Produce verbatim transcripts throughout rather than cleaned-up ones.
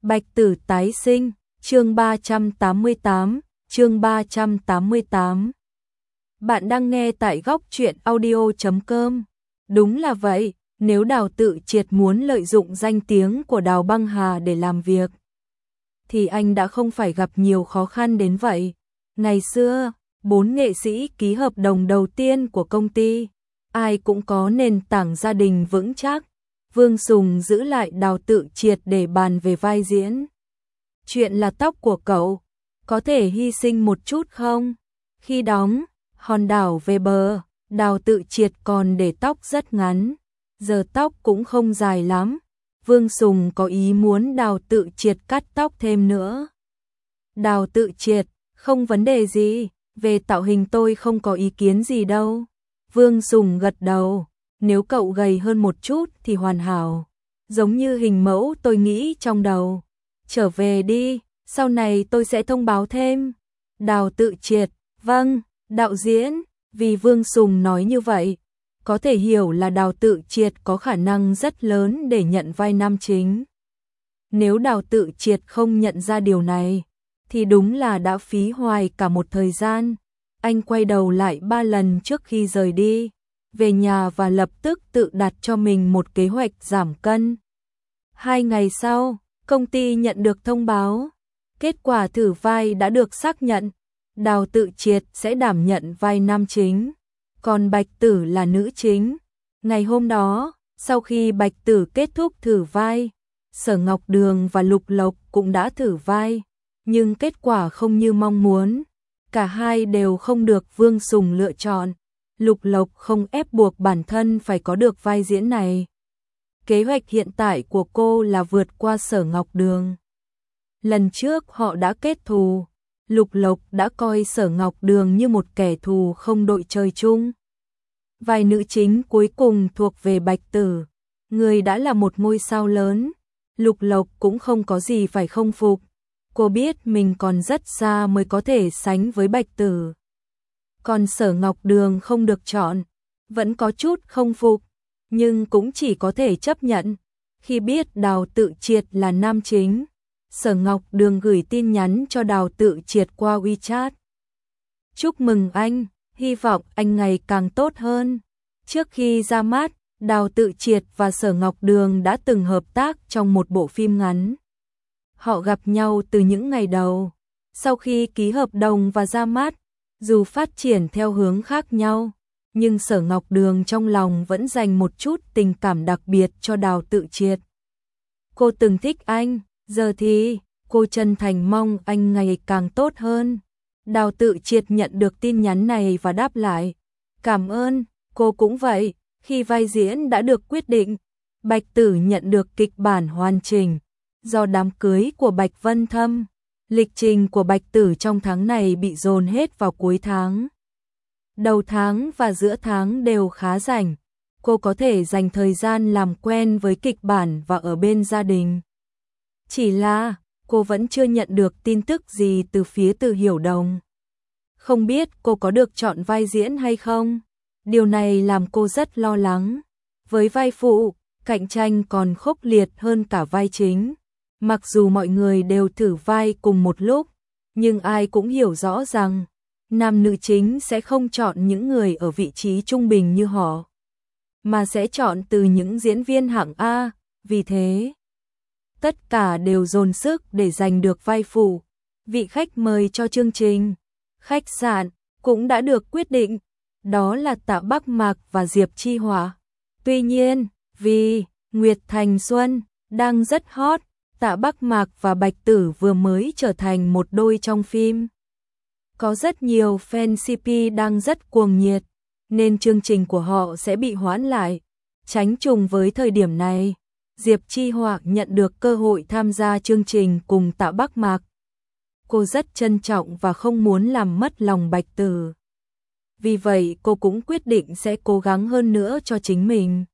Bạch Tử tái sinh, chương ba trăm tám mươi tám, chương ba trăm tám mươi tám. Bạn đang nghe tại góc truyện audio chấm com. Đúng là vậy, nếu Đào Tự Triệt muốn lợi dụng danh tiếng của Đào Băng Hà để làm việc, thì anh đã không phải gặp nhiều khó khăn đến vậy. Ngày xưa, bốn nghệ sĩ ký hợp đồng đầu tiên của công ty, ai cũng có nền tảng gia đình vững chắc. Vương Sùng giữ lại Đào Tự Triệt để bàn về vai diễn. Chuyện là tóc của cậu, có thể hy sinh một chút không? Khi đóng Hòn đảo về bờ, Đào Tự Triệt còn để tóc rất ngắn, giờ tóc cũng không dài lắm. Vương Sùng có ý muốn Đào Tự Triệt cắt tóc thêm nữa. Đào Tự Triệt, không vấn đề gì, về tạo hình tôi không có ý kiến gì đâu. Vương Sùng gật đầu. Nếu cậu gầy hơn một chút thì hoàn hảo, giống như hình mẫu tôi nghĩ trong đầu. Trở về đi, sau này tôi sẽ thông báo thêm. Đào Tự Triệt, vâng, đạo diễn. Vì Vương Sùng nói như vậy, có thể hiểu là Đào Tự Triệt có khả năng rất lớn để nhận vai nam chính. Nếu Đào Tự Triệt không nhận ra điều này, thì đúng là đã phí hoài cả một thời gian. Anh quay đầu lại ba lần trước khi rời đi, về nhà và lập tức tự đặt cho mình một kế hoạch giảm cân. Hai ngày sau, công ty nhận được thông báo, kết quả thử vai đã được xác nhận. Đào Tự Triệt sẽ đảm nhận vai nam chính, còn Bạch Tử là nữ chính. Ngày hôm đó, sau khi Bạch Tử kết thúc thử vai, Sở Ngọc Đường và Lục Lộc cũng đã thử vai, nhưng kết quả không như mong muốn. Cả hai đều không được Vương Sùng lựa chọn. Lục Lộc không ép buộc bản thân phải có được vai diễn này. Kế hoạch hiện tại của cô là vượt qua Sở Ngọc Đường. Lần trước họ đã kết thù, Lục Lộc đã coi Sở Ngọc Đường như một kẻ thù không đội trời chung. Vai nữ chính cuối cùng thuộc về Bạch Tử, người đã là một ngôi sao lớn. Lục Lộc cũng không có gì phải không phục. Cô biết mình còn rất xa mới có thể sánh với Bạch Tử. Còn Sở Ngọc Đường không được chọn, vẫn có chút không phục, nhưng cũng chỉ có thể chấp nhận. Khi biết Đào Tự Triệt là nam chính, Sở Ngọc Đường gửi tin nhắn cho Đào Tự Triệt qua WeChat. Chúc mừng anh, hy vọng anh ngày càng tốt hơn. Trước khi ra mắt, Đào Tự Triệt và Sở Ngọc Đường đã từng hợp tác trong một bộ phim ngắn. Họ gặp nhau từ những ngày đầu. Sau khi ký hợp đồng và ra mắt, dù phát triển theo hướng khác nhau, nhưng Sở Ngọc Đường trong lòng vẫn dành một chút tình cảm đặc biệt cho Đào Tự Triệt. Cô từng thích anh, giờ thì cô chân thành mong anh ngày càng tốt hơn. Đào Tự Triệt nhận được tin nhắn này và đáp lại, cảm ơn, cô cũng vậy. Khi vai diễn đã được quyết định, Bạch Tử nhận được kịch bản hoàn chỉnh. Do đám cưới của Bạch Vân Thâm, lịch trình của Bạch Tử trong tháng này bị dồn hết vào cuối tháng. Đầu tháng và giữa tháng đều khá rảnh, cô có thể dành thời gian làm quen với kịch bản và ở bên gia đình. Chỉ là, cô vẫn chưa nhận được tin tức gì từ phía Từ Hiểu Đồng. Không biết cô có được chọn vai diễn hay không? Điều này làm cô rất lo lắng. Với vai phụ, cạnh tranh còn khốc liệt hơn cả vai chính. Mặc dù mọi người đều thử vai cùng một lúc, nhưng ai cũng hiểu rõ rằng nam nữ chính sẽ không chọn những người ở vị trí trung bình như họ, mà sẽ chọn từ những diễn viên hạng A. Vì thế, tất cả đều dồn sức để giành được vai phụ. Vị khách mời cho chương trình, khách sạn, cũng đã được quyết định, đó là Tạ Bắc Mạc và Diệp Chi Hỏa. Tuy nhiên, vì Nguyệt Thành Xuân đang rất hot, Tạ Bắc Mạc và Bạch Tử vừa mới trở thành một đôi trong phim. Có rất nhiều fan xê pê đang rất cuồng nhiệt, nên chương trình của họ sẽ bị hoãn lại. Tránh trùng với thời điểm này, Diệp Chi Hỏa nhận được cơ hội tham gia chương trình cùng Tạ Bắc Mạc. Cô rất trân trọng và không muốn làm mất lòng Bạch Tử. Vì vậy cô cũng quyết định sẽ cố gắng hơn nữa cho chính mình.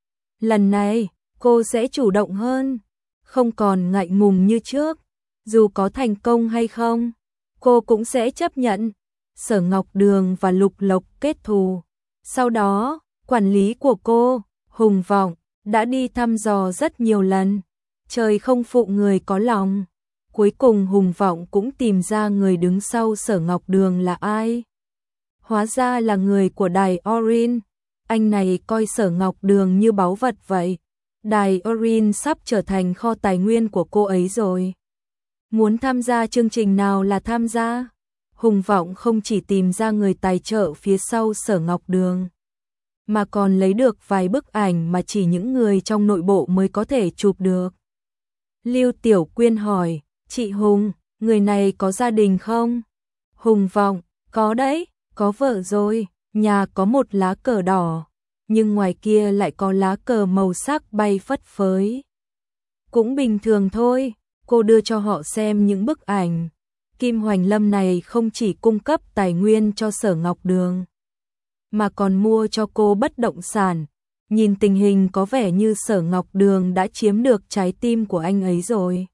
Lần này, cô sẽ chủ động hơn, không còn ngại ngùng như trước. Dù có thành công hay không, cô cũng sẽ chấp nhận. Sở Ngọc Đường và Lục Lộc kết thù. Sau đó, quản lý của cô, Hùng Vọng, đã đi thăm dò rất nhiều lần. Trời không phụ người có lòng. Cuối cùng Hùng Vọng cũng tìm ra người đứng sau Sở Ngọc Đường là ai. Hóa ra là người của đài Orin. Anh này coi Sở Ngọc Đường như báu vật vậy. Đài Orin sắp trở thành kho tài nguyên của cô ấy rồi. Muốn tham gia chương trình nào là tham gia. Hùng Vọng không chỉ tìm ra người tài trợ phía sau Sở Ngọc Đường, mà còn lấy được vài bức ảnh mà chỉ những người trong nội bộ mới có thể chụp được. Lưu Tiểu Quyên hỏi, chị Hùng, người này có gia đình không? Hùng Vọng, có đấy, có vợ rồi, nhà có một lá cờ đỏ, nhưng ngoài kia lại có lá cờ màu sắc bay phất phới. Cũng bình thường thôi, cô đưa cho họ xem những bức ảnh. Kim Hoành Lâm này không chỉ cung cấp tài nguyên cho Sở Ngọc Đường, mà còn mua cho cô bất động sản. Nhìn tình hình có vẻ như Sở Ngọc Đường đã chiếm được trái tim của anh ấy rồi.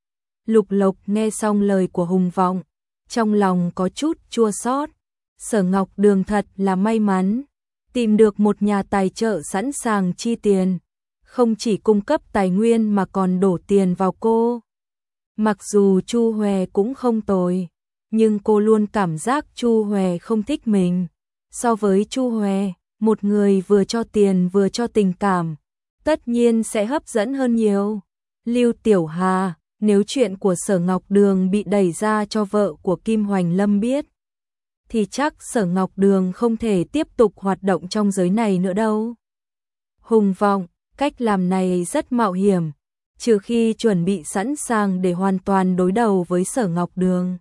Lục Lộc nghe xong lời của Hùng Vọng, trong lòng có chút chua xót. Sở Ngọc Đường thật là may mắn, tìm được một nhà tài trợ sẵn sàng chi tiền, không chỉ cung cấp tài nguyên mà còn đổ tiền vào cô. Mặc dù Chu Hòe cũng không tồi, nhưng cô luôn cảm giác Chu Hòe không thích mình. So với Chu Hòe, một người vừa cho tiền vừa cho tình cảm, tất nhiên sẽ hấp dẫn hơn nhiều. Lưu Tiểu Hà, nếu chuyện của Sở Ngọc Đường bị đẩy ra cho vợ của Kim Hoành Lâm biết, thì chắc Sở Ngọc Đường không thể tiếp tục hoạt động trong giới này nữa đâu. Hùng Vọng, cách làm này rất mạo hiểm, trừ khi chuẩn bị sẵn sàng để hoàn toàn đối đầu với Sở Ngọc Đường.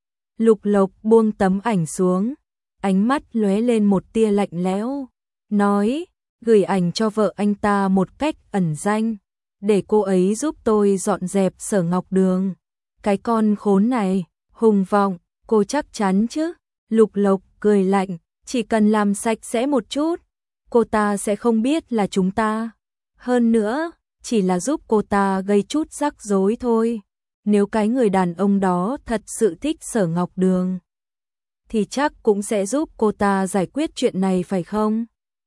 Lục Lộc buông tấm ảnh xuống, ánh mắt lóe lên một tia lạnh lẽo, nói, gửi ảnh cho vợ anh ta một cách ẩn danh, để cô ấy giúp tôi dọn dẹp Sở Ngọc Đường. Cái con khốn này. Hùng Vọng, cô chắc chắn chứ? Lục Lộc cười lạnh, chỉ cần làm sạch sẽ một chút, cô ta sẽ không biết là chúng ta. Hơn nữa, chỉ là giúp cô ta gây chút rắc rối thôi. Nếu cái người đàn ông đó thật sự thích Sở Ngọc Đường, thì chắc cũng sẽ giúp cô ta giải quyết chuyện này phải không?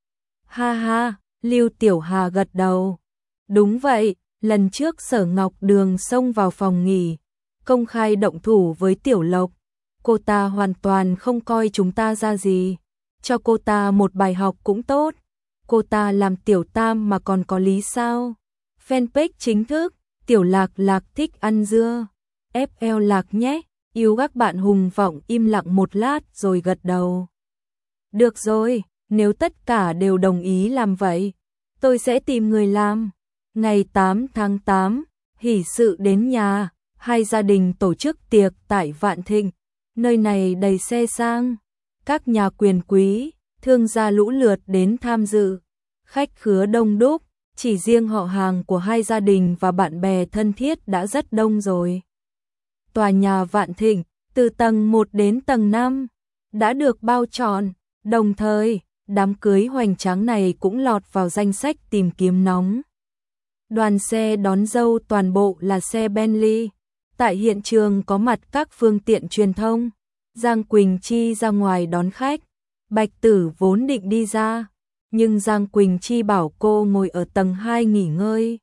Ha ha, Lưu Tiểu Hà gật đầu. Đúng vậy, lần trước Sở Ngọc Đường xông vào phòng nghỉ, công khai động thủ với Tiểu Lộc. Cô ta hoàn toàn không coi chúng ta ra gì. Cho cô ta một bài học cũng tốt. Cô ta làm tiểu tam mà còn có lý sao? Fanpage chính thức, Tiểu Lạc Lạc thích ăn dưa. ép lờ Lạc nhé. Yêu các bạn. Hùng Vọng im lặng một lát rồi gật đầu. Được rồi, nếu tất cả đều đồng ý làm vậy, tôi sẽ tìm người làm. Ngày tám tháng tám, hỷ sự đến nhà, hai gia đình tổ chức tiệc tại Vạn Thịnh. Nơi này đầy xe sang, các nhà quyền quý, thương gia lũ lượt đến tham dự. Khách khứa đông đúc, chỉ riêng họ hàng của hai gia đình và bạn bè thân thiết đã rất đông rồi. Tòa nhà Vạn Thịnh, từ tầng một đến tầng năm, đã được bao trọn, đồng thời, đám cưới hoành tráng này cũng lọt vào danh sách tìm kiếm nóng. Đoàn xe đón dâu toàn bộ là xe Bentley. Tại hiện trường có mặt các phương tiện truyền thông. Giang Quỳnh Chi ra ngoài đón khách. Bạch Tử vốn định đi ra, nhưng Giang Quỳnh Chi bảo cô ngồi ở tầng hai nghỉ ngơi.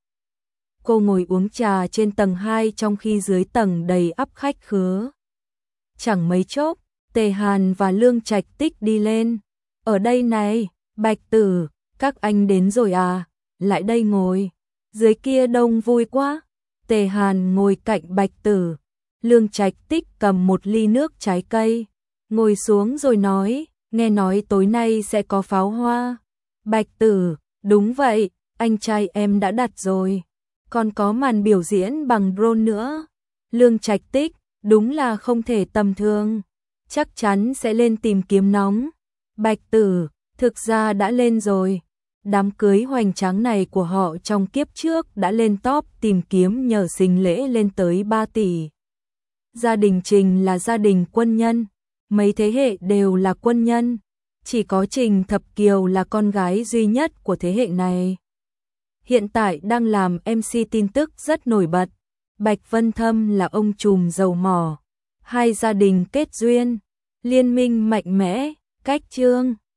Cô ngồi uống trà trên tầng hai trong khi dưới tầng đầy ắp khách khứa. Chẳng mấy chốc, Tề Hàn và Lương Trạch Tích đi lên. Ở đây này, Bạch Tử, các anh đến rồi à, lại đây ngồi. Dưới kia đông vui quá. Tề Hàn ngồi cạnh Bạch Tử. Lương Trạch Tích cầm một ly nước trái cây, ngồi xuống rồi nói, nghe nói tối nay sẽ có pháo hoa. Bạch Tử, đúng vậy, anh trai em đã đặt rồi. Còn có màn biểu diễn bằng drone nữa. Lương Trạch Tích, đúng là không thể tầm thường. Chắc chắn sẽ lên tìm kiếm nóng. Bạch Tử, thực ra đã lên rồi. Đám cưới hoành tráng này của họ trong kiếp trước đã lên top tìm kiếm nhờ sinh lễ lên tới ba tỷ. Gia đình Trình là gia đình quân nhân, mấy thế hệ đều là quân nhân, chỉ có Trình Thập Kiều là con gái duy nhất của thế hệ này. Hiện tại đang làm em xê tin tức rất nổi bật. Bạch Vân Thâm là ông trùm dầu mỏ. Hai gia đình kết duyên, liên minh mạnh mẽ, cách chương.